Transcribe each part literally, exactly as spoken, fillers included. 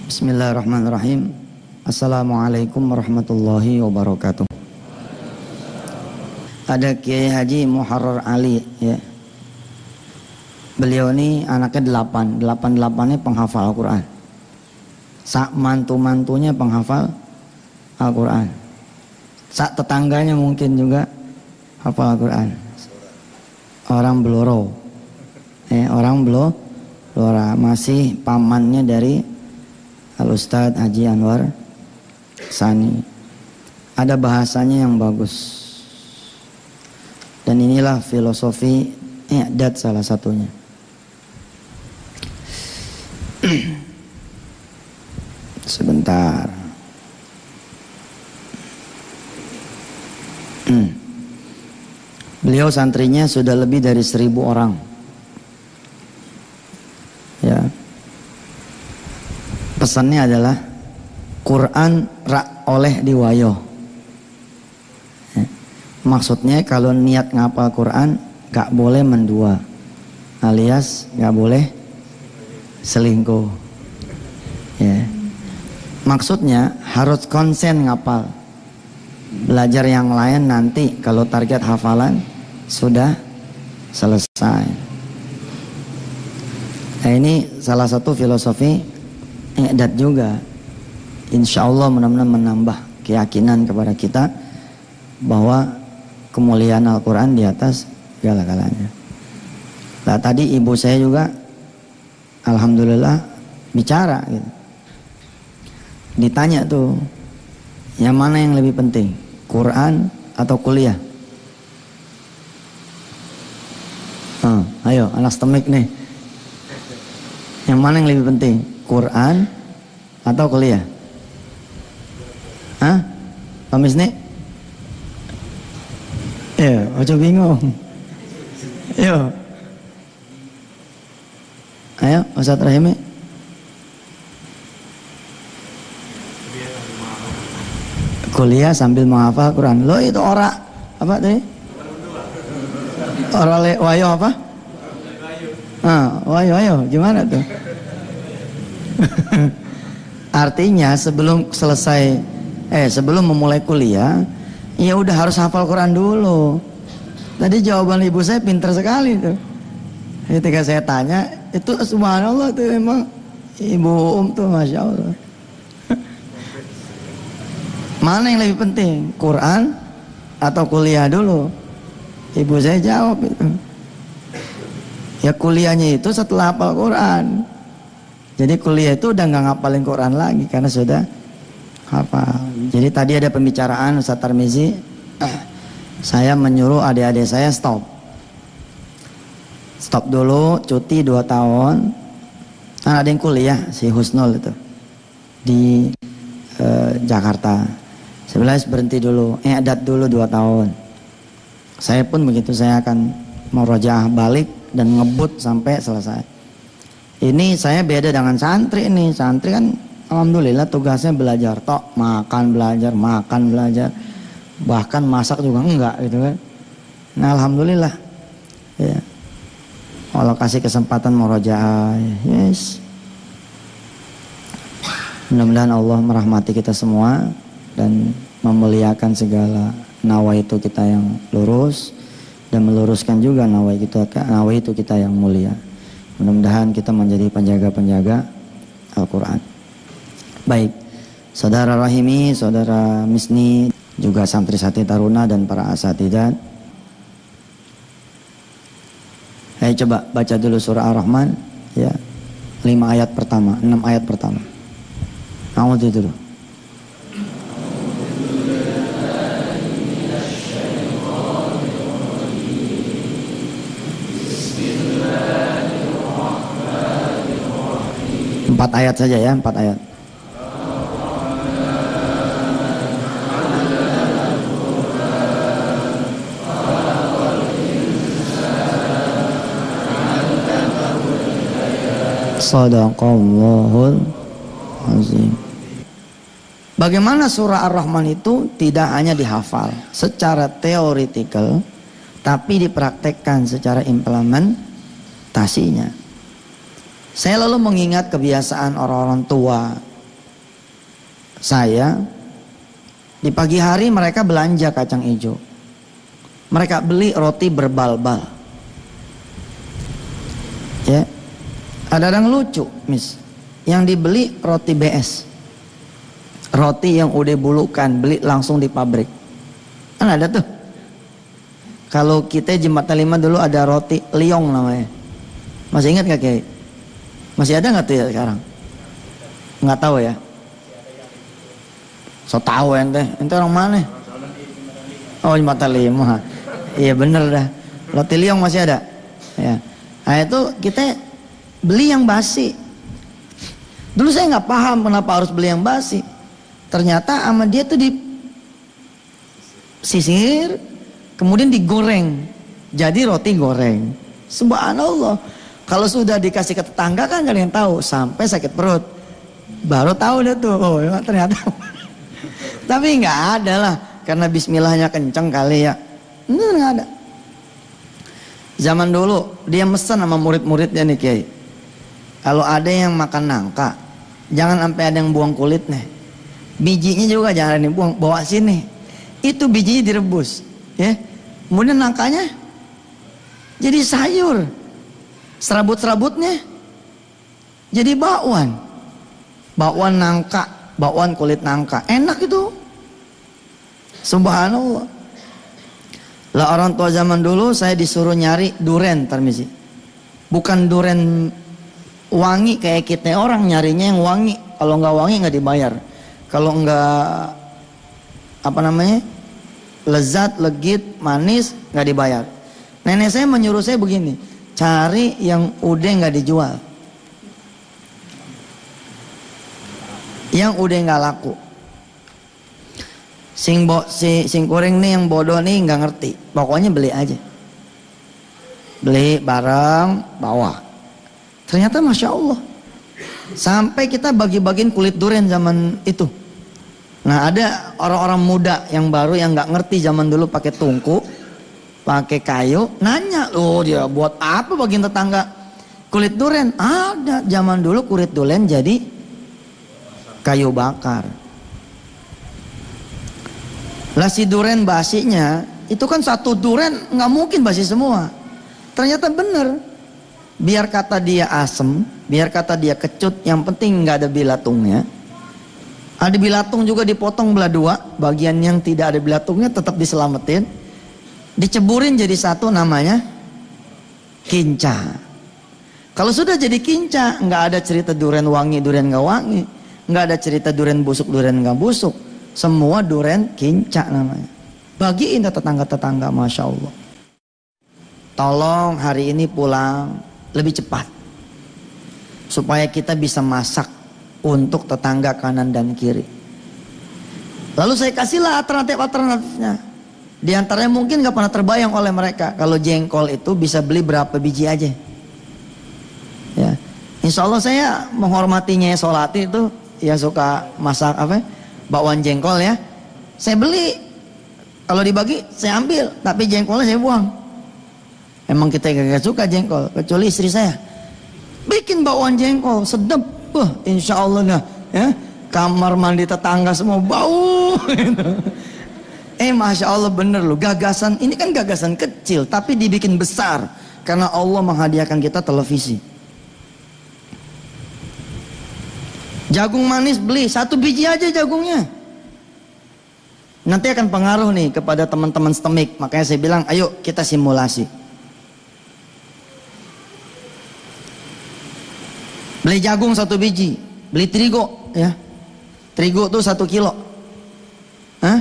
Bismillahirrahmanirrahim. Assalamualaikum warahmatullahi wabarakatuh. Ada Kiai Haji Muharrar Ali, ya. Beliau ini anaknya delapan, delapan delapannya penghafal Al-Quran. Sak mantu-mantunya penghafal Al-Quran. Sak tetangganya mungkin juga hafal Al-Quran. Orang Bloro, eh, orang Blo, Blora, masih pamannya dari Al-Ustadz Haji Anwar Sani. Ada bahasanya yang bagus. Dan inilah filosofi i'dad salah satunya. Sebentar. Beliau santrinya sudah lebih dari seribu orang. Ya. Pesannya adalah Quran rak oleh diwayo. Ya. Maksudnya kalau niat ngapal Quran gak boleh mendua, alias gak boleh selingkuh. Ya. Maksudnya harus konsen ngapal. Belajar yang lain nanti kalau target hafalan sudah selesai. Nah, ini salah satu filosofi i'dad juga. Insya Allah mudah-mudahan menambah keyakinan kepada kita bahwa kemuliaan Al-Quran di atas segala-galanya. Nah, tadi ibu saya juga alhamdulillah bicara gitu. Ditanya tuh, yang mana yang lebih penting, Quran atau kuliah? Hmm, ayo anak STEMIK nih, yang mana yang lebih penting, Quran atau kuliah? Hah? Pak Misni? Ya, ojo bingung. Yo. Ayo, Ustadz Rahimi. Kuliah sambil menghafal Quran. Lo itu ora apa tadi? Ora le wayo apa? Ah, wayo wayo gimana tuh? Artinya sebelum selesai eh sebelum memulai kuliah, ya udah harus hafal Quran dulu. Tadi jawaban ibu saya pintar sekali tuh. Ketika saya tanya, itu subhanallah tuh emang ibu um tuh masya Allah. Mana yang lebih penting, Quran atau kuliah dulu? Ibu saya jawab itu. Ya kuliahnya itu setelah hafal Quran. Jadi kuliah itu udah nggak ngapalin Quran lagi karena sudah hafal. Jadi tadi ada pembicaraan Ustaz Tarmizi, saya menyuruh adik-adik saya stop. Stop dulu, cuti dua tahun. Nah, ada yang kuliah, si Husnul itu di eh, Jakarta. Sebelah berhenti dulu, i'dad dulu dua tahun. Saya pun begitu, saya akan murojaah balik dan ngebut sampai selesai. Ini saya beda dengan santri ini. Santri kan alhamdulillah tugasnya belajar tok, makan belajar, makan belajar. Bahkan masak juga enggak gitu kan. Nah alhamdulillah. Ya. Allah kasih kesempatan murojaah. Yes. Mudah-mudahan Allah merahmati kita semua dan memuliakan segala nawaitu kita yang lurus dan meluruskan juga nawaitu kita, nawaitu kita yang mulia. Mudah-mudahan kita menjadi penjaga-penjaga Al-Quran. Baik, saudara Rahimi, saudara Misni, juga santri-santri taruna dan para asatidzah. Ayo coba baca dulu surah Ar-Rahman, ya, lima ayat pertama, enam ayat pertama. A'udzu dulu. Empat ayat saja ya, empat ayat. Shadaqallahul azim. Bagaimana surah Ar-Rahman itu tidak hanya dihafal secara teoretikal, tapi dipraktekkan secara implementasinya. Saya lalu mengingat kebiasaan orang-orang tua saya di pagi hari mereka belanja kacang hijau. Mereka beli roti berbal-bal. Ya. Ada yang lucu, Miss. Yang dibeli roti B S. Roti yang udah bulukan, beli langsung di pabrik. Kan ada tuh. Kalau kita Jembatan Lima dulu ada roti liong namanya. Masih ingat gak Kiai? Masih ada gak tuh ya sekarang? Nggak tahu ya. So tahu ente, ente orang mana? Oh Jembatan Lima. Iya bener dah. Roti liong masih ada. Ya. Nah itu kita beli yang basi. Dulu saya nggak paham kenapa harus beli yang basi. Ternyata sama dia tuh disisir, kemudian digoreng, jadi roti goreng. Subhanallah. Kalau sudah dikasih ke tetangga kan kalian tahu, sampai sakit perut, baru tahu deh tuh. Oh ternyata. Tapi nggak ada lah, karena Bismillahnya kenceng kali ya. Bener nggak ada. Zaman dulu dia mesen sama murid-muridnya nih Kiai. Kalau ada yang makan nangka, jangan sampai ada yang buang kulitnya. Bijinya juga jangan dibuang, bawa sini. Itu bijinya direbus, ya. Kemudian nangkanya jadi sayur. Serabut-serabutnya jadi bakwan. Bakwan nangka, bakwan kulit nangka. Enak itu. Subhanallah. Lah orang tua zaman dulu saya disuruh nyari duren, permisi. Bukan duren wangi kayak kita orang nyarinya yang wangi. Kalau nggak wangi nggak dibayar. Kalau enggak apa namanya lezat, legit, manis nggak dibayar. Nenek saya menyuruh saya begini, cari yang udah nggak dijual, yang udah nggak laku. Sing bo, si sing kuring nih yang bodoh nih nggak ngerti, pokoknya beli aja, beli bareng bawa. Ternyata masya Allah. Sampai kita bagi-bagiin kulit durian zaman itu. Nah ada orang-orang muda yang baru yang nggak ngerti zaman dulu pakai tungku, pakai kayu, nanya, loh dia buat apa bagiin tetangga kulit durian? Ada zaman dulu kulit durian jadi kayu bakar. Lah si durian basinya itu kan satu durian nggak mungkin basi semua. Ternyata bener. Biar kata dia asem, biar kata dia kecut, yang penting nggak ada bilatungnya. Ada bilatung juga dipotong belah dua, bagian yang tidak ada bilatungnya tetap diselamatin, diceburin jadi satu, namanya kinca. Kalau sudah jadi kinca, nggak ada cerita durian wangi, durian nggak wangi, nggak ada cerita durian busuk, durian nggak busuk, semua durian kinca namanya. Bagiin tetangga-tetangga, masya Allah. Tolong hari ini pulang lebih cepat supaya kita bisa masak untuk tetangga kanan dan kiri. Lalu saya kasihlah alternatif-alternatifnya. Di antaranya mungkin gak pernah terbayang oleh mereka kalau jengkol itu bisa beli berapa biji aja. Ya, insya Allah saya menghormatinya Solati itu ya suka masak apa? Bakwan jengkol ya. Saya beli, kalau dibagi saya ambil, tapi jengkolnya saya buang. Emang kita gak suka jengkol, kecuali istri saya. Bikin bakwan jengkol, sedap. Wah, insya Allah nah, ya. Kamar mandi tetangga semua bau. Eh, masya Allah bener loh. Gagasan ini kan gagasan kecil, tapi dibikin besar karena Allah menghadiahkan kita televisi. Jagung manis beli satu biji aja jagungnya. Nanti akan pengaruh nih kepada teman-teman stomik. Makanya saya bilang, ayo kita simulasi. Beli jagung satu biji, beli terigu ya, terigu tuh satu kilo. Hah?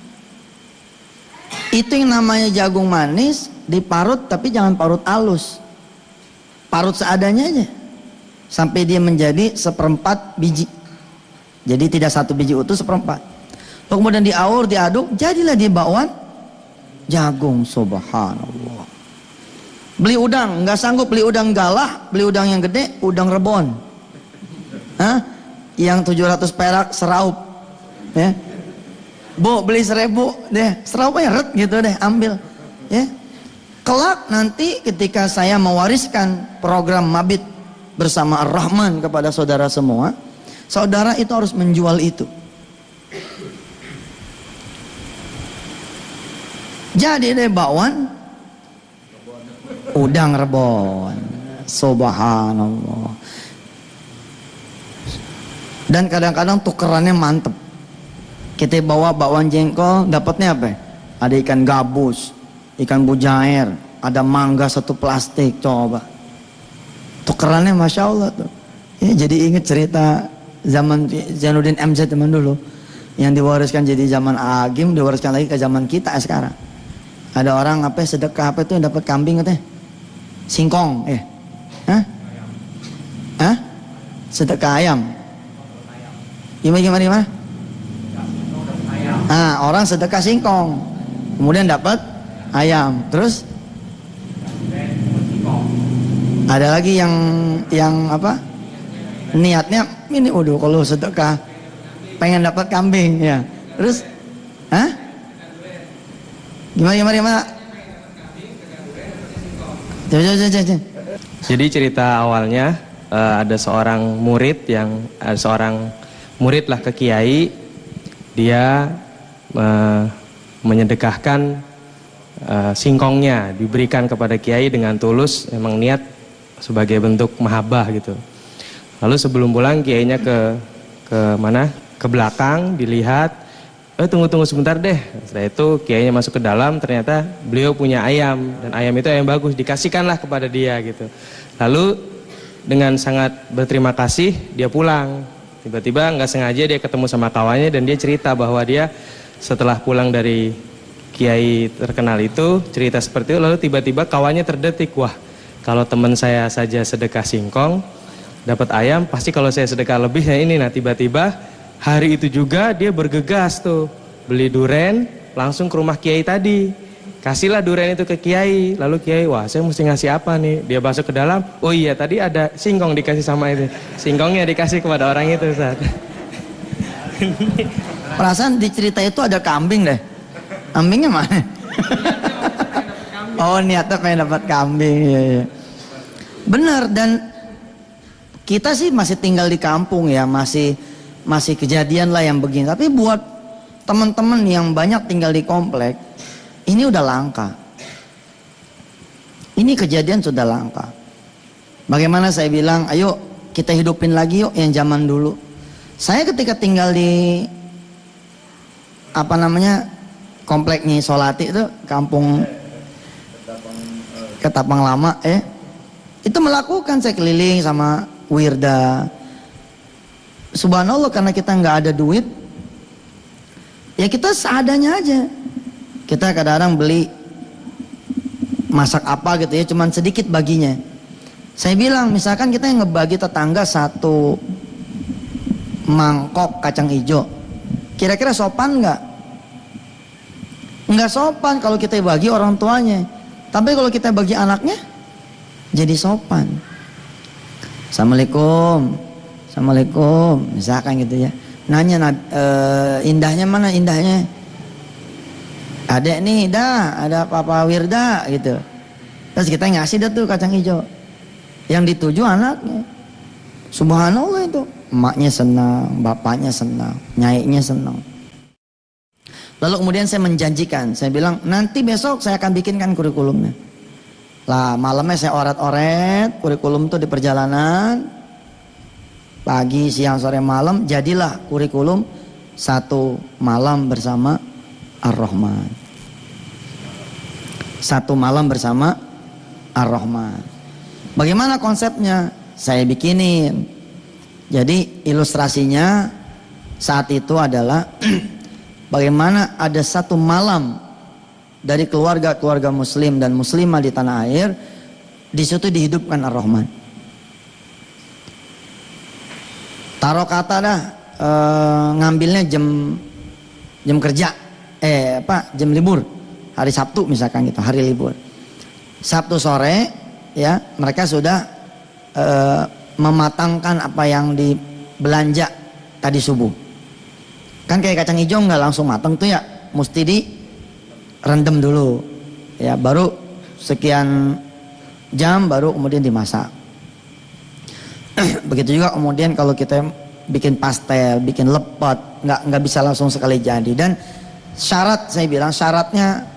Itu yang namanya jagung manis diparut, tapi jangan parut halus, parut seadanya aja, sampai dia menjadi seperempat biji. Jadi tidak satu biji utuh, seperempat. Kemudian diaur, diaduk, jadilah dia bakwan jagung. Subhanallah. Beli udang, nggak sanggup beli udang galah, beli udang yang gede, udang rebon. Hah? Yang tujuh ratus perak seraup. Ya. Bu, beli seribu deh, seraupnya ret gitu deh, ambil. Ya. Kelak nanti ketika saya mewariskan program Mabit bersama Ar-Rahman kepada saudara semua, saudara itu harus menjual itu. Jadi deh bakwan udang rebon. Subhanallah. Dan kadang-kadang tukerannya mantep. Kita bawa bakwan jengkol, dapatnya apa? Ada ikan gabus, ikan bujair, ada mangga satu plastik, coba. Tukerannya masya Allah tuh. Ya, jadi inget cerita zaman Zainuddin M Z teman dulu, yang diwariskan jadi zaman Agim, diwariskan lagi ke zaman kita sekarang. Ada orang apa sedekah apa itu yang dapat kambing katanya? Singkong, eh, hah? Hah? Sedekah ayam. Gimana gimana gimana? Ah, orang sedekah singkong, kemudian dapat ayam. Terus ada lagi yang yang apa? Niatnya ini, waduh, kalau sedekah pengen dapat kambing ya. Terus, hah? Gimana gimana gimana? Jadi cerita awalnya uh, ada seorang murid yang ada seorang murid lah ke kiai, dia uh, menyedekahkan uh, singkongnya, diberikan kepada kiai dengan tulus, memang niat sebagai bentuk mahabbah gitu. Lalu sebelum pulang kiainya ke ke mana? Ke belakang dilihat, eh tunggu tunggu sebentar deh. Setelah itu kiainya masuk ke dalam, ternyata beliau punya ayam dan ayam itu ayam bagus, dikasihkanlah kepada dia gitu. Lalu dengan sangat berterima kasih dia pulang. Tiba-tiba nggak sengaja dia ketemu sama kawannya dan dia cerita bahwa dia setelah pulang dari kiai terkenal itu cerita seperti itu, lalu tiba-tiba kawannya terdetik, wah kalau teman saya saja sedekah singkong dapat ayam, pasti kalau saya sedekah lebih ya ini. Nah tiba-tiba hari itu juga dia bergegas tuh beli duren langsung ke rumah kiai tadi, kasihlah duren itu ke kiai. Lalu kiai, wah saya mesti ngasih apa nih? Dia masuk ke dalam, oh iya tadi ada singkong dikasih sama itu, singkongnya dikasih kepada orang itu Ustaz. Perasaan di cerita itu ada kambing deh. Kambingnya mana? Oh niatnya pengen dapat kambing. Iya, iya. Bener, dan kita sih masih tinggal di kampung ya, masih masih kejadian lah yang begini. Tapi buat teman-teman yang banyak tinggal di komplek, ini udah langka. Ini kejadian sudah langka. Bagaimana saya bilang, ayo kita hidupin lagi yuk yang zaman dulu. Saya ketika tinggal di apa namanya kompleknya Solati itu, kampung Ketapang Lama, eh itu melakukan, saya keliling sama Wirda. Subhanallah, karena kita nggak ada duit, ya kita seadanya aja. Kita kadang-kadang beli masak apa gitu ya, cuman sedikit baginya. Saya bilang, misalkan kita yang ngebagi tetangga satu mangkok kacang hijau, kira-kira sopan nggak? Nggak sopan kalau kita bagi orang tuanya. Tapi kalau kita bagi anaknya, jadi sopan. Assalamualaikum, assalamualaikum, misalkan gitu ya. Nanya, e, indahnya mana indahnya? Ada nih, dah, ada Papa Wirda gitu. Terus kita ngasih dah tuh kacang hijau. Yang dituju anaknya. Subhanallah itu. Emaknya senang, bapaknya senang, nyainya senang. Lalu kemudian saya menjanjikan, saya bilang nanti besok saya akan bikinkan kurikulumnya. Lah malamnya saya oret-oret kurikulum itu di perjalanan. Pagi, siang, sore, malam, jadilah kurikulum satu malam bersama Ar-Rahman. Satu malam bersama Ar-Rahman. Bagaimana konsepnya? Saya bikinin. Jadi ilustrasinya saat itu adalah bagaimana ada satu malam dari keluarga-keluarga muslim dan muslimah di tanah air, di situ dihidupkan Ar-Rahman. Taruh kata dah, e, ngambilnya jam jam kerja, eh apa jam libur, hari Sabtu misalkan gitu, hari libur. Sabtu sore ya mereka sudah e, mematangkan apa yang dibelanja tadi subuh. Kan kayak kacang hijau nggak langsung matang tuh ya, mesti direndam dulu ya, baru sekian jam baru kemudian dimasak. Begitu juga kemudian kalau kita bikin pastel, bikin lepet, nggak nggak bisa langsung sekali jadi. Dan syarat, saya bilang syaratnya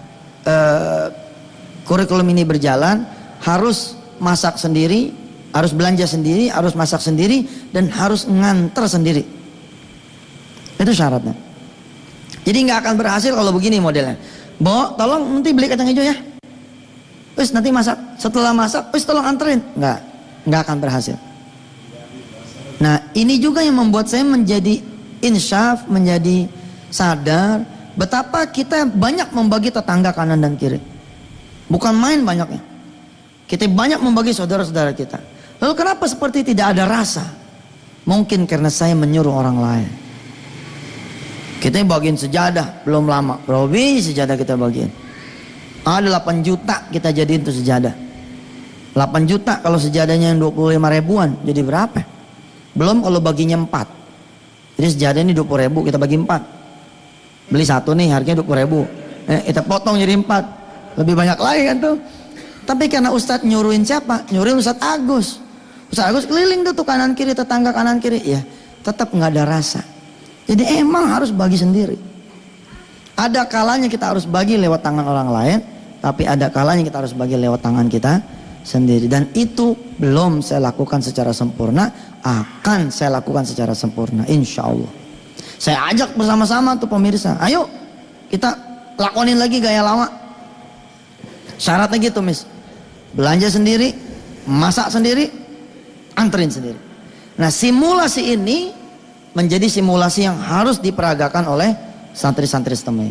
uh, kurikulum ini berjalan harus masak sendiri, harus belanja sendiri, harus masak sendiri, dan harus nganter sendiri. Itu syaratnya. Jadi nggak akan berhasil kalau begini modelnya. Bo, tolong nanti beli kacang hijau ya. Terus nanti masak. Setelah masak, terus tolong anterin. Nggak, nggak akan berhasil. Nah, ini juga yang membuat saya menjadi insyaf, menjadi sadar betapa kita banyak membagi tetangga kanan dan kiri. Bukan main banyaknya. Kita banyak membagi saudara-saudara kita. Lalu kenapa seperti tidak ada rasa? Mungkin karena saya menyuruh orang lain. Kita bagiin sejadah belum lama. Berapa biji sejadah kita bagiin? Ada delapan juta kita jadiin tuh sejadah. delapan juta kalau sejadahnya yang dua puluh lima ribuan, jadi berapa? Belum kalau baginya empat. Jadi sejadah ini dua puluh ribu, kita bagi empat. Beli satu nih harganya dua puluh ribu. Eh, kita potong jadi empat. Lebih banyak lagi kan tuh. Tapi karena Ustadz nyuruhin siapa? Nyuruhin Ustadz Agus. Ustadz Agus keliling tuh, tuh kanan kiri, tetangga kanan kiri. Ya tetap nggak ada rasa. Jadi emang harus bagi sendiri. Ada kalanya kita harus bagi lewat tangan orang lain. Tapi ada kalanya kita harus bagi lewat tangan kita sendiri. Dan itu belum saya lakukan secara sempurna. Akan saya lakukan secara sempurna, insya Allah. Saya ajak bersama-sama tuh pemirsa, ayo kita lakonin lagi gaya lama. Syaratnya gitu mis, belanja sendiri, masak sendiri, anterin sendiri. Nah simulasi ini menjadi simulasi yang harus diperagakan oleh santri-santri setemui.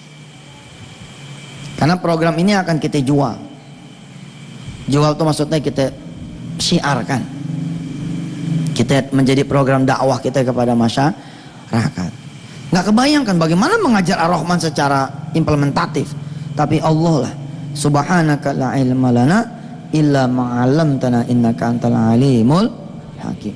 Karena program ini akan kita jual. Jual itu maksudnya kita syiarkan. Kita menjadi program dakwah kita kepada masyarakat. Nggak kebayangkan bagaimana mengajar Ar-Rahman secara implementatif. Tapi Allah lah, subhanaka la ilma lana illa ma'allamtana innaka antal alimul hakim.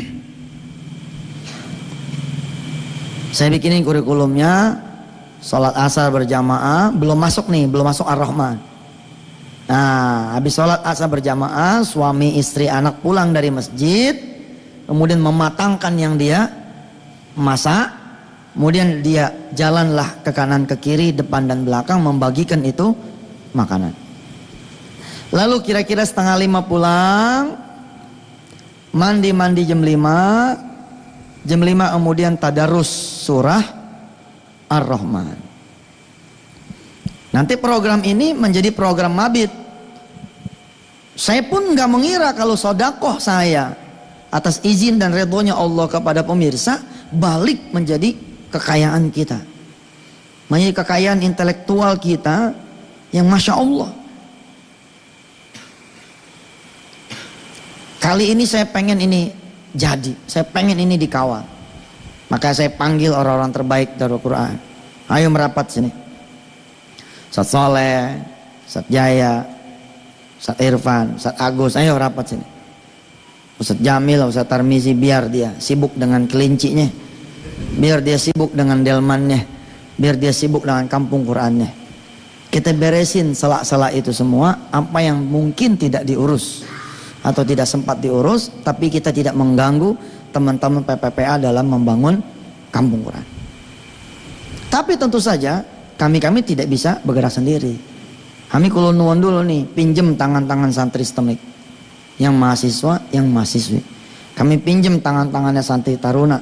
Saya bikinin kurikulumnya, sholat asar berjamaah, belum masuk nih, belum masuk Ar-Rahman. Nah, habis sholat asar berjamaah, suami istri anak pulang dari masjid, kemudian mematangkan yang dia masak, kemudian dia jalanlah ke kanan ke kiri, depan dan belakang membagikan itu makanan. Lalu kira-kira setengah lima pulang, mandi-mandi jam lima, jam lima kemudian tadarus surah Ar-Rahman. Nanti program ini menjadi program mabit. Saya pun nggak mengira kalau sodakoh saya atas izin dan ridhonya Allah kepada pemirsa balik menjadi kekayaan kita, menjadi kekayaan intelektual kita yang masya Allah. Kali ini saya pengen ini jadi, saya pengen ini dikawal. Maka saya panggil orang-orang terbaik dari Al-Quran. Ayo merapat sini. Ustadz Soleh, Ustadz Jaya, Ustadz Irfan, Ustadz Agus, ayo rapat sini. Ustadz Jamil, Ustadz Tarmizi, biar dia sibuk dengan kelincinya, biar dia sibuk dengan delmannya, biar dia sibuk dengan kampung Qurannya. Kita beresin selak-selak itu semua, apa yang mungkin tidak diurus atau tidak sempat diurus, tapi kita tidak mengganggu teman-teman P P P A dalam membangun kampung Quran. Tapi tentu saja kami-kami tidak bisa bergerak sendiri. Kami kulon nuwun dulu nih, pinjem tangan-tangan santri setemik, yang mahasiswa, yang mahasiswi. Kami pinjem tangan-tangannya santri taruna,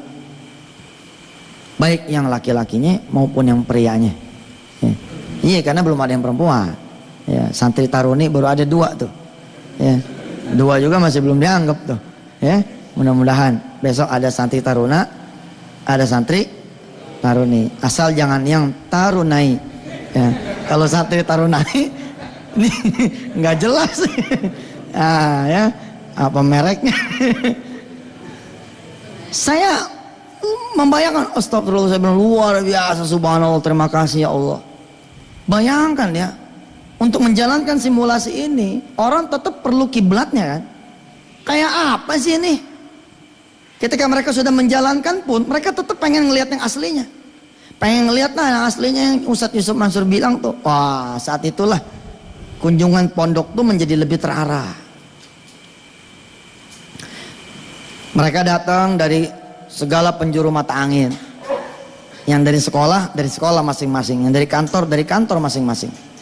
baik yang laki-lakinya maupun yang prianya. Ya. Iya, karena belum ada yang perempuan. Ya, santri taruni baru ada dua tuh. Ya, dua juga masih belum dianggap tuh. Ya, mudah-mudahan besok ada santri taruna, ada santri taruni. Asal jangan yang tarunai. Ya, kalau santri tarunai ini nggak jelas. Ah, ya, apa mereknya? Saya membayangkan, astagfirullah, saya bilang luar biasa, subhanallah, terima kasih ya Allah. Bayangkan ya, untuk menjalankan simulasi ini, orang tetap perlu kiblatnya kan? Kayak apa sih ini? Ketika mereka sudah menjalankan pun, mereka tetap pengen ngelihat yang aslinya. Pengen ngelihat nah yang aslinya yang Ustadz Yusuf Mansur bilang tuh. Wah, saat itulah kunjungan pondok tuh menjadi lebih terarah. Mereka datang dari segala penjuru mata angin. Yang dari sekolah, dari sekolah masing-masing. Yang dari kantor, dari kantor masing-masing.